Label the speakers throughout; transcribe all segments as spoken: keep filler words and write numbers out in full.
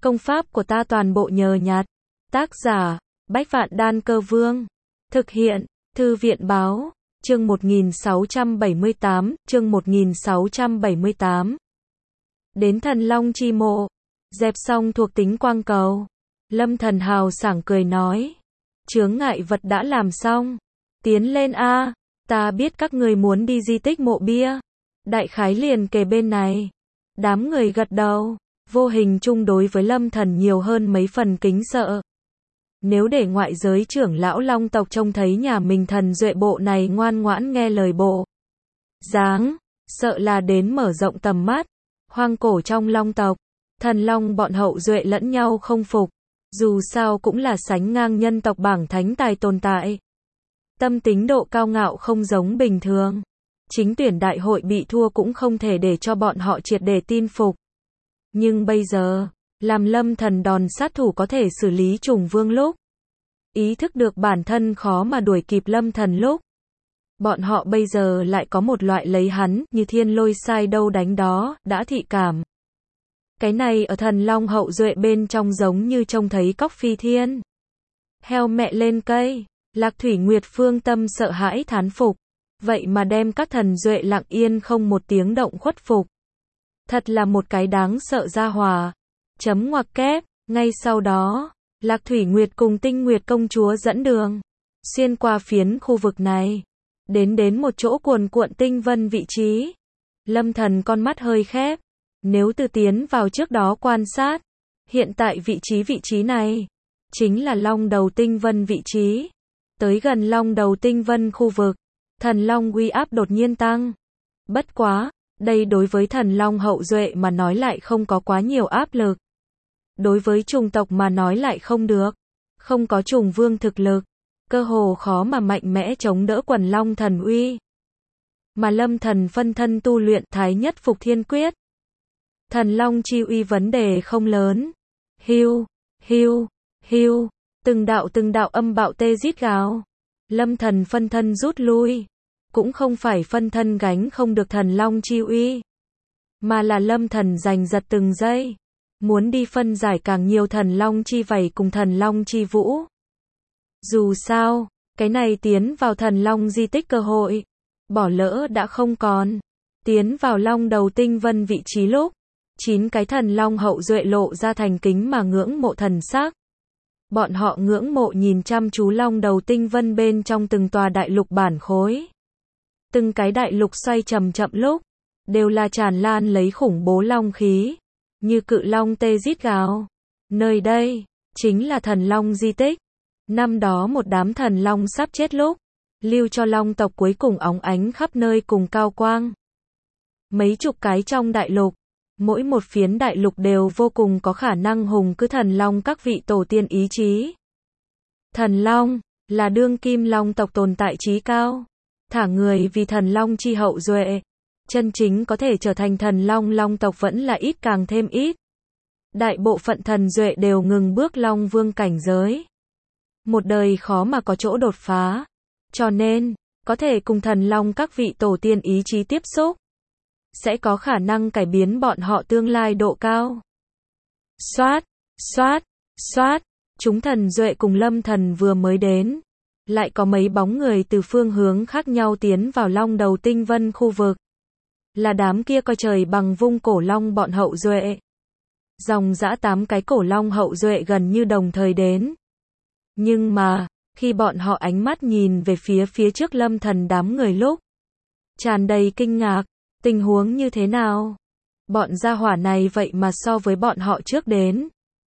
Speaker 1: Công pháp của ta toàn bộ nhờ nhặt. Tác giả, Bách Vạn Đan Cơ Vương. Thực hiện, Thư viện báo, chương một nghìn sáu trăm bảy mươi tám, chương một nghìn sáu trăm bảy mươi tám. Đến Thần Long chi mộ, dẹp xong thuộc tính quang cầu. Lâm Thần hào sảng cười nói. Chướng ngại vật đã làm xong. Tiến lên a, ta biết các người muốn đi di tích mộ bia. Đại khái liền kề bên này. Đám người gật đầu, vô hình chung đối với Lâm Thần nhiều hơn mấy phần kính sợ. Nếu để ngoại giới trưởng lão Long tộc trông thấy nhà mình thần duệ bộ này ngoan ngoãn nghe lời bộ dáng, sợ là đến mở rộng tầm mắt. Hoang cổ trong Long tộc, thần Long bọn hậu duệ lẫn nhau không phục, dù sao cũng là sánh ngang nhân tộc bảng thánh tài tồn tại. Tâm tính độ cao ngạo không giống bình thường. Chính tuyển đại hội bị thua cũng không thể để cho bọn họ triệt để tin phục. Nhưng bây giờ, làm Lâm Thần đòn sát thủ có thể xử lý Trùng Vương lúc, ý thức được bản thân khó mà đuổi kịp Lâm Thần lúc, bọn họ bây giờ lại có một loại lấy hắn như thiên lôi sai đâu đánh đó, đã thị cảm. Cái này ở thần Long hậu duệ bên trong giống như trông thấy cóc phi thiên. Heo mẹ lên cây, Lạc Thủy Nguyệt Phương tâm sợ hãi thán phục. Vậy mà đem các thần duệ lặng yên không một tiếng động khuất phục. Thật là một cái đáng sợ gia hòa. Chấm ngoặc kép, ngay sau đó, Lạc Thủy Nguyệt cùng Tinh Nguyệt công chúa dẫn đường. Xuyên qua phiến khu vực này. Đến đến một chỗ cuồn cuộn tinh vân vị trí. Lâm Thần con mắt hơi khép. Nếu từ tiến vào trước đó quan sát. Hiện tại vị trí vị trí này. Chính là Long Đầu Tinh Vân vị trí. Tới gần Long Đầu Tinh Vân khu vực. Thần Long uy áp đột nhiên tăng. Bất quá, đây đối với thần Long hậu duệ mà nói lại không có quá nhiều áp lực. Đối với trùng tộc mà nói lại không được. Không có Trùng Vương thực lực, cơ hồ khó mà mạnh mẽ chống đỡ quần Long thần uy. Mà Lâm Thần phân thân tu luyện Thái Nhất Phục Thiên Quyết. Thần Long chi uy vấn đề không lớn. Hiu, hiu, hiu, từng đạo từng đạo âm bạo tê rít gào. Lâm Thần phân thân rút lui. Cũng không phải phân thân gánh không được thần Long chi uy, mà là Lâm Thần giành giật từng giây. Muốn đi phân giải càng nhiều thần Long chi vảy cùng thần Long chi vũ. Dù sao, cái này tiến vào thần Long di tích cơ hội. Bỏ lỡ đã không còn. Tiến vào Long Đầu Tinh Vân vị trí lúc. Chín cái thần Long hậu duệ lộ ra thành kính mà ngưỡng mộ thần sắc. Bọn họ ngưỡng mộ nhìn chăm chú Long Đầu Tinh Vân bên trong từng tòa đại lục bản khối. Từng cái đại lục xoay chậm chậm lúc, đều là tràn lan lấy khủng bố long khí, như cự long tê rít gào. Nơi đây, chính là thần Long di tích. Năm đó một đám thần Long sắp chết lúc, lưu cho Long tộc cuối cùng óng ánh khắp nơi cùng cao quang. Mấy chục cái trong đại lục, mỗi một phiến đại lục đều vô cùng có khả năng hùng cứ thần Long các vị tổ tiên ý chí. Thần Long, là đương kim Long tộc tồn tại trí cao. Thả người vì thần Long chi hậu duệ. Chân chính có thể trở thành thần Long Long tộc vẫn là ít càng thêm ít. Đại bộ phận thần duệ đều ngừng bước Long Vương cảnh giới. Một đời khó mà có chỗ đột phá. Cho nên, có thể cùng thần Long các vị tổ tiên ý chí tiếp xúc, sẽ có khả năng cải biến bọn họ tương lai độ cao. Xoát, xoát, xoát, chúng thần duệ cùng Lâm Thần vừa mới đến. Lại có mấy bóng người từ phương hướng khác nhau tiến vào Long Đầu Tinh Vân khu vực. Là đám kia coi trời bằng vung cổ long bọn hậu duệ. Dòng dã tám cái cổ long hậu duệ gần như đồng thời đến. Nhưng mà, khi bọn họ ánh mắt nhìn về phía phía trước Lâm Thần đám người lúc, tràn đầy kinh ngạc, tình huống như thế nào? Bọn gia hỏa này vậy mà so với bọn họ trước đến.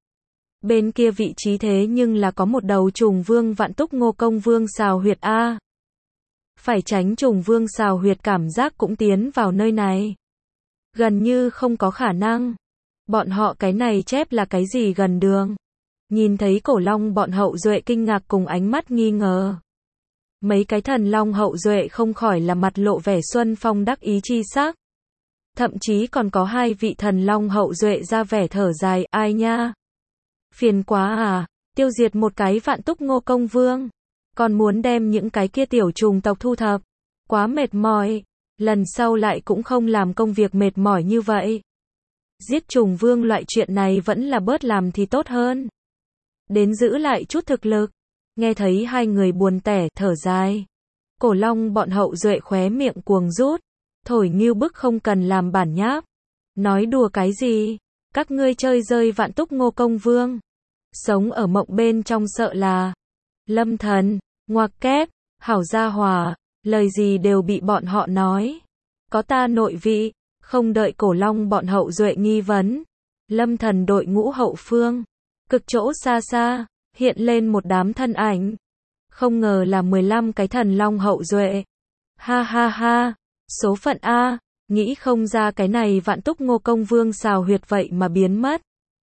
Speaker 1: Bên kia vị trí thế nhưng là có một đầu Trùng Vương Vạn Túc Ngô Công Vương xào huyệt a. Phải tránh Trùng Vương xào huyệt cảm giác cũng tiến vào nơi này. Gần như không có khả năng. Bọn họ cái này chép là cái gì gần đường. Nhìn thấy cổ long bọn hậu duệ kinh ngạc cùng ánh mắt nghi ngờ. Mấy cái thần long hậu duệ không khỏi là mặt lộ vẻ xuân phong đắc ý chi sắc. Thậm chí còn có hai vị thần long hậu duệ ra vẻ thở dài, ai nha. Phiền quá à, tiêu diệt một cái Vạn Túc Ngô Công Vương. Còn muốn đem những cái kia tiểu trùng tộc thu thập. Quá mệt mỏi. Lần sau lại cũng không làm công việc mệt mỏi như vậy. Giết trùng vương loại chuyện này vẫn là bớt làm thì tốt hơn. Đến giữ lại chút thực lực. Nghe thấy hai người buồn tẻ, thở dài. Cổ Long bọn hậu duệ khóe miệng cuồng rút. Thổi ngưu bức không cần làm bản nháp. Nói đùa cái gì? Các ngươi chơi rơi Vạn Túc Ngô Công Vương. Sống ở mộng bên trong sợ là. Lâm Thần, ngoặc kép, hảo gia hòa, lời gì đều bị bọn họ nói. Có ta nội vị, không đợi Cổ Long bọn hậu duệ nghi vấn. Lâm Thần đội ngũ hậu phương. Cực chỗ xa xa, hiện lên một đám thân ảnh. Không ngờ là mười lăm cái thần long hậu duệ. Ha ha ha, số phận A, nghĩ không ra cái này Vạn Túc Ngô Công Vương xào huyệt vậy mà biến mất.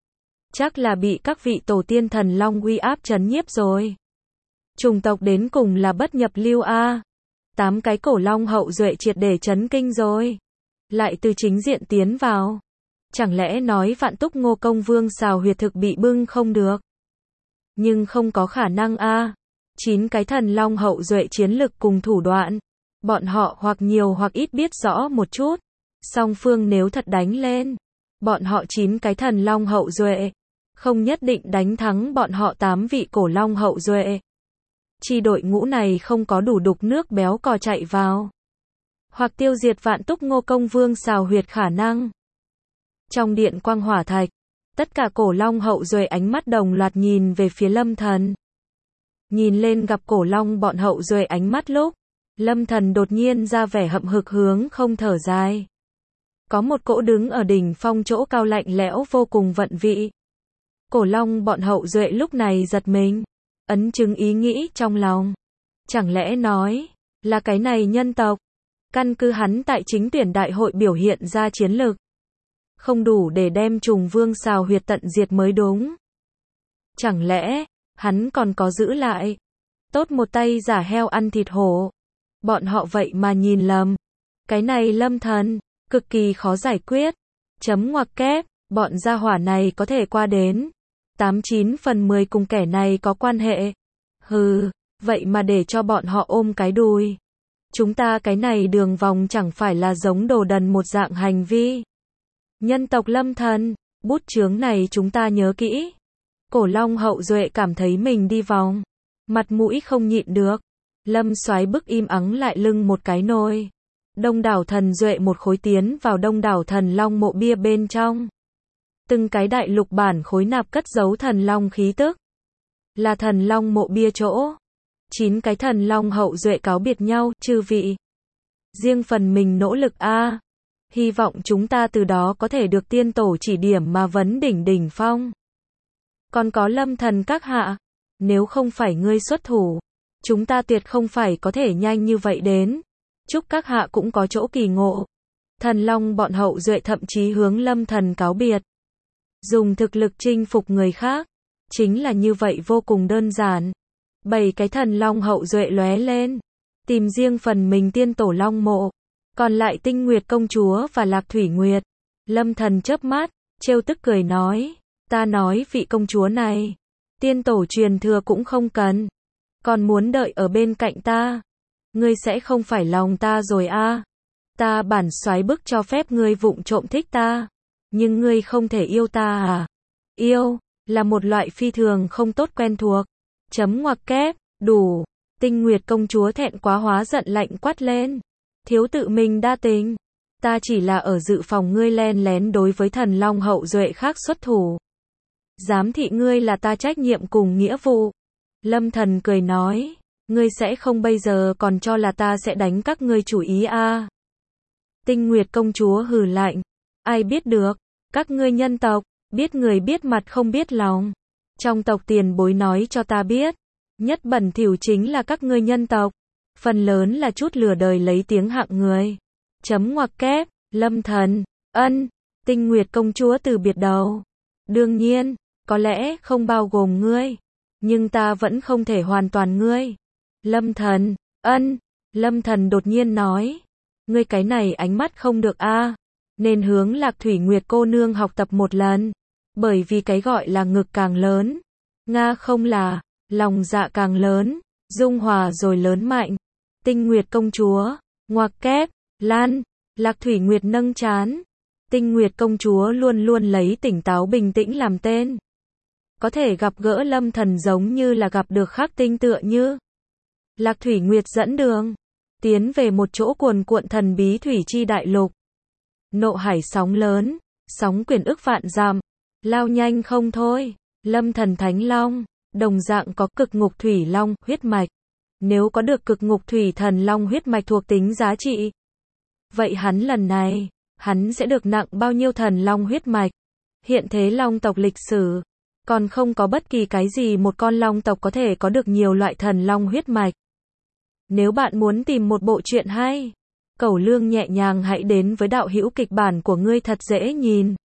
Speaker 1: Chắc là bị các vị tổ tiên thần long uy áp trấn nhiếp rồi. Chủng tộc đến cùng là bất nhập lưu A. Tám cái cổ long hậu duệ triệt để chấn kinh rồi. Lại từ chính diện tiến vào. Chẳng lẽ nói Vạn Túc Ngô Công Vương xào huyệt thực bị bưng không được? Nhưng không có khả năng a. Chín cái thần long hậu duệ chiến lực cùng thủ đoạn. Bọn họ hoặc nhiều hoặc ít biết rõ một chút. Song phương nếu thật đánh lên. Bọn họ chín cái thần long hậu duệ. Không nhất định đánh thắng bọn họ tám vị cổ long hậu duệ. Chi đội ngũ này không có đủ đục nước béo cò chạy vào. Hoặc tiêu diệt Vạn Túc Ngô Công Vương xào huyệt khả năng. Trong điện quang hỏa thạch, tất cả cổ long hậu duệ ánh mắt đồng loạt nhìn về phía Lâm Thần. Nhìn lên gặp cổ long bọn hậu duệ ánh mắt lúc, Lâm Thần đột nhiên ra vẻ hậm hực hướng không thở dài. Có một cỗ đứng ở đỉnh phong chỗ cao lạnh lẽo vô cùng vận vị. Cổ long bọn hậu duệ lúc này giật mình, ấn chứng ý nghĩ trong lòng. Chẳng lẽ nói, là cái này nhân tộc, căn cứ hắn tại chính tuyển đại hội biểu hiện ra chiến lực. Không đủ để đem trùng vương xào huyệt tận diệt mới đúng. Chẳng lẽ, hắn còn có giữ lại. Tốt một tay giả heo ăn thịt hổ. Bọn họ vậy mà nhìn lầm. Cái này Lâm Thần, cực kỳ khó giải quyết. Chấm ngoặc kép, bọn gia hỏa này có thể qua đến. tám chín phần mười cùng kẻ này có quan hệ. Hừ, vậy mà để cho bọn họ ôm cái đùi. Chúng ta cái này đường vòng chẳng phải là giống đồ đần một dạng hành vi. Nhân tộc Lâm Thần, bút chướng này chúng ta nhớ kỹ. Cổ long hậu duệ cảm thấy mình đi vòng. Mặt mũi không nhịn được. Lâm Soái bức im ắng lại lưng một cái nôi. Đông đảo thần duệ một khối tiến vào đông đảo thần long mộ bia bên trong. Từng cái đại lục bản khối nạp cất giấu thần long khí tức. Là thần long mộ bia chỗ. Chín cái thần long hậu duệ cáo biệt nhau, chư vị. Riêng phần mình nỗ lực a. Hy vọng chúng ta từ đó có thể được tiên tổ chỉ điểm mà vấn đỉnh đỉnh phong. Còn có Lâm Thần các hạ, nếu không phải ngươi xuất thủ, chúng ta tuyệt không phải có thể nhanh như vậy đến. Chúc các hạ cũng có chỗ kỳ ngộ. Thần long bọn hậu duệ thậm chí hướng Lâm Thần cáo biệt. Dùng thực lực chinh phục người khác, chính là như vậy vô cùng đơn giản. Bảy cái thần long hậu duệ lóe lên, tìm riêng phần mình tiên tổ long mộ. Còn lại Tinh Nguyệt công chúa và Lạc Thủy Nguyệt. Lâm Thần chớp mắt, trêu tức cười nói, ta nói vị công chúa này, tiên tổ truyền thừa cũng không cần, còn muốn đợi ở bên cạnh ta, ngươi sẽ không phải lòng ta rồi a. À. Ta bản soái bức cho phép ngươi vụng trộm thích ta, nhưng ngươi không thể yêu ta à? Yêu là một loại phi thường không tốt quen thuộc. Chấm ngoặc kép, đủ. Tinh Nguyệt công chúa thẹn quá hóa giận lạnh quát lên. Thiếu tự mình đa tình. Ta chỉ là ở dự phòng ngươi len lén đối với thần long hậu duệ khác xuất thủ. Giám thị ngươi là ta trách nhiệm cùng nghĩa vụ. Lâm Thần cười nói, ngươi sẽ không bây giờ còn cho là ta sẽ đánh các ngươi chủ ý a? À. Tinh Nguyệt công chúa hừ lạnh, ai biết được, các ngươi nhân tộc, biết người biết mặt không biết lòng. Trong tộc tiền bối nói cho ta biết, nhất bẩn thỉu chính là các ngươi nhân tộc. Phần lớn là chút lừa đời lấy tiếng hạng người. Chấm ngoặc kép, Lâm Thần, ân, Tinh Nguyệt công chúa từ biệt đầu. Đương nhiên, có lẽ không bao gồm ngươi, nhưng ta vẫn không thể hoàn toàn ngươi. Lâm Thần, ân, Lâm Thần đột nhiên nói, ngươi cái này ánh mắt không được a, à, nên hướng Lạc Thủy Nguyệt cô nương học tập một lần, bởi vì cái gọi là ngực càng lớn, nga không là, lòng dạ càng lớn, dung hòa rồi lớn mạnh. Tinh Nguyệt công chúa, ngoặc kép, lan, Lạc Thủy Nguyệt nâng trán. Tinh Nguyệt công chúa luôn luôn lấy tỉnh táo bình tĩnh làm tên. Có thể gặp gỡ Lâm Thần giống như là gặp được Khắc Tinh tựa như. Lạc Thủy Nguyệt dẫn đường. Tiến về một chỗ cuồn cuộn thần bí thủy chi đại lục. Nộ hải sóng lớn. Sóng quyển ức vạn dặm. Lao nhanh không thôi. Lâm Thần Thánh Long. Đồng dạng có cực ngục thủy long, huyết mạch. Nếu có được cực ngục thủy thần long huyết mạch thuộc tính giá trị. Vậy hắn lần này, hắn sẽ được nặng bao nhiêu thần long huyết mạch? Hiện thế long tộc lịch sử. Còn không có bất kỳ cái gì một con long tộc có thể có được nhiều loại thần long huyết mạch. Nếu bạn muốn tìm một bộ truyện hay, Cẩu Lương nhẹ nhàng hãy đến với đạo hữu kịch bản của ngươi thật dễ nhìn.